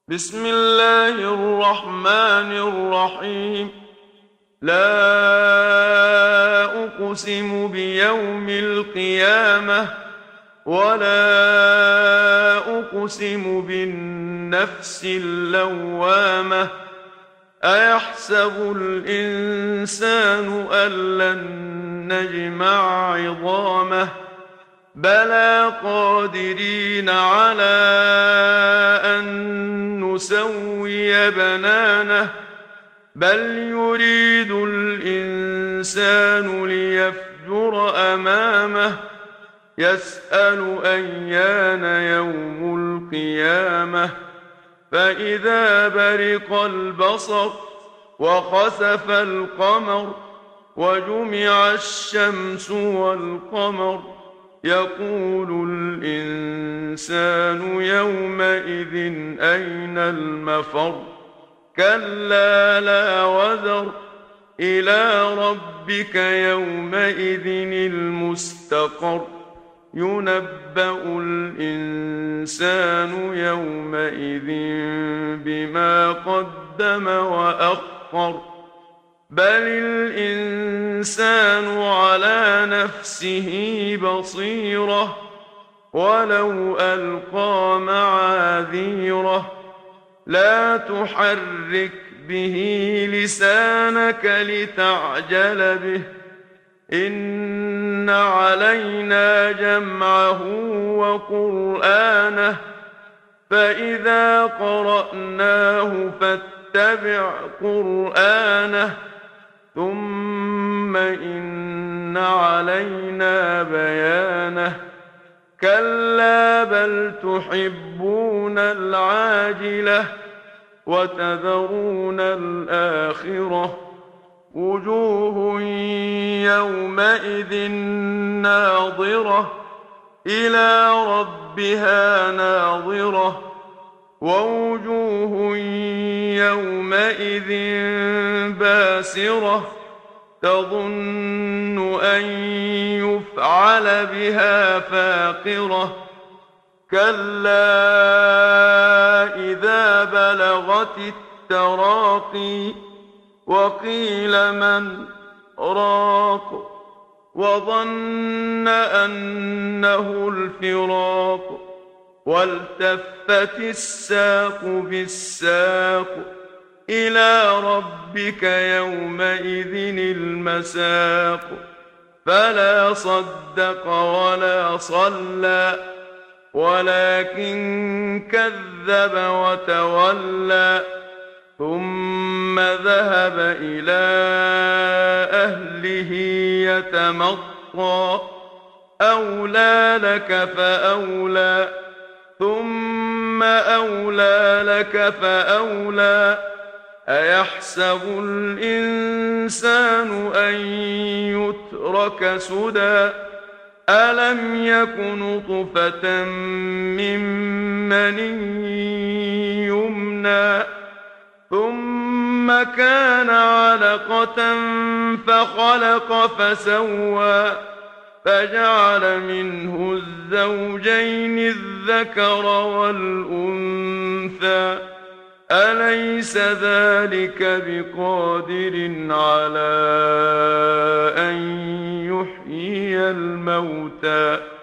بسم الله الرحمن الرحيم. لا أقسم بيوم القيامة ولا أقسم بالنفس اللوامة. أيحسب الإنسان أن لن نجمع عظامه بلى قادرين على أن نسوي بنانه بل يريد الإنسان ليفجر أمامه يسأل أيان يوم القيامة فإذا برق البصر وخسف القمر وجمع الشمس والقمر يقول الإنسان يومئذ أين المفر كلا لا وزر إلى ربك يومئذ المستقر ينبأ الإنسان يومئذ بما قدم وأخر بل الإنسان على نفسه بصيرة ولو ألقى معاذيره لا تحرك به لسانك لتعجل به إن علينا جمعه وقرآنه فإذا قرأناه فاتبع قرآنه ثم إن علينا بيانه كلا بل تحبون العاجلة وتذرون الآخرة وجوه يومئذ ناظرة إلى ربها ناظرة ووجوه يومئذ باسرة تظن أن يفعل بها فاقرة كلا إذا بلغت التراقي وقيل من راق وظن أنه الفراق والتفت الساق بالساق إلى ربك يومئذ المساق فلا صدق ولا صلى ولكن كذب وتولى ثم ذهب إلى أهله يتمطى أولى لك فأولى ثم أولى لك فأولى أيحسب الإنسان أن يترك سدى ألم يك نطفة من مني يمنى ثم كان علقة فخلق فسوى فجعل منه الزوجين الذكر والأنثى أليس ذلك بقادر على أن يحيي الموتى